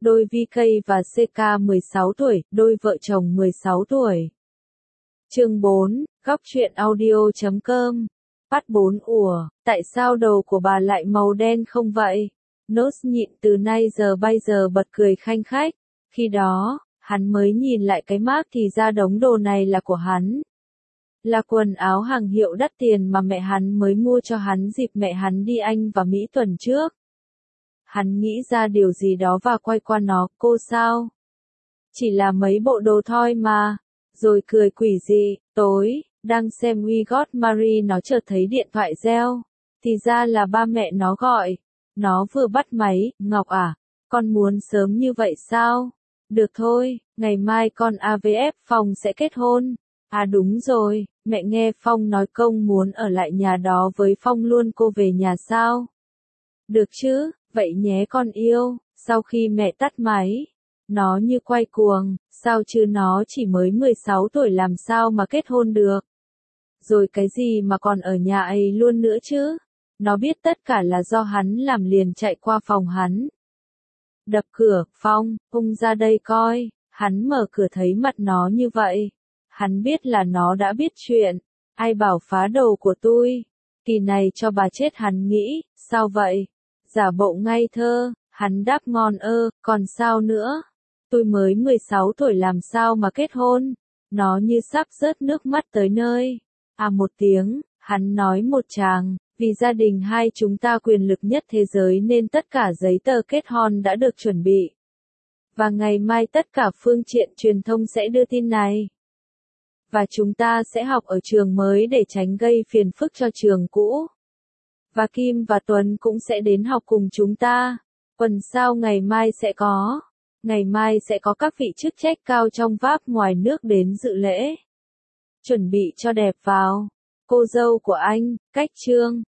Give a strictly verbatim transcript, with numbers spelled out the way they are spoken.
đôi vê ca và xê ca mười sáu tuổi, đôi vợ chồng mười sáu tuổi. Chương bốn, góc truyện audio chấm com. Phát bốn ủa, tại sao đầu của bà lại màu đen không vậy? Nốt nhịn từ nay giờ bây giờ bật cười khanh khách. Khi đó, hắn mới nhìn lại cái mác thì ra đống đồ này là của hắn. Là quần áo hàng hiệu đắt tiền mà mẹ hắn mới mua cho hắn dịp mẹ hắn đi Anh và Mỹ tuần trước. Hắn nghĩ ra điều gì đó và quay qua nó, cô sao? Chỉ là mấy bộ đồ thôi mà. Rồi cười quỷ dị, tối, đang xem We Got Married nó chợt thấy điện thoại reo. Thì ra là ba mẹ nó gọi. Nó vừa bắt máy, Ngọc à, con muốn sớm như vậy sao? Được thôi, ngày mai con a vê ép Phong sẽ kết hôn. À đúng rồi, mẹ nghe Phong nói Công muốn ở lại nhà đó với Phong luôn, cô về nhà sao? Được chứ, vậy nhé con yêu. Sau khi mẹ tắt máy, nó như quay cuồng, sao chứ nó chỉ mới mười sáu tuổi làm sao mà kết hôn được. Rồi cái gì mà còn ở nhà ấy luôn nữa chứ? Nó biết tất cả là do hắn làm liền chạy qua phòng hắn. Đập cửa, Phong, Hung ra đây coi. Hắn mở cửa thấy mặt nó như vậy. Hắn biết là nó đã biết chuyện. Ai bảo phá đồ của tôi? Kỳ này cho bà chết, hắn nghĩ. Sao vậy? Giả bộ ngây thơ. Hắn đáp ngon ơ, còn sao nữa? Tôi mới mười sáu tuổi làm sao mà kết hôn? Nó như sắp rớt nước mắt tới nơi. À một tiếng, hắn nói một tràng. Vì gia đình hai chúng ta quyền lực nhất thế giới nên tất cả giấy tờ kết hôn đã được chuẩn bị. Và ngày mai tất cả phương tiện truyền thông sẽ đưa tin này. Và chúng ta sẽ học ở trường mới để tránh gây phiền phức cho trường cũ. Và Kim và Tuấn cũng sẽ đến học cùng chúng ta. Tuần sau ngày mai sẽ có. Ngày mai sẽ có các vị chức trách cao trong Pháp ngoài nước đến dự lễ. Chuẩn bị cho đẹp vào. Cô dâu của anh, Cách Trương.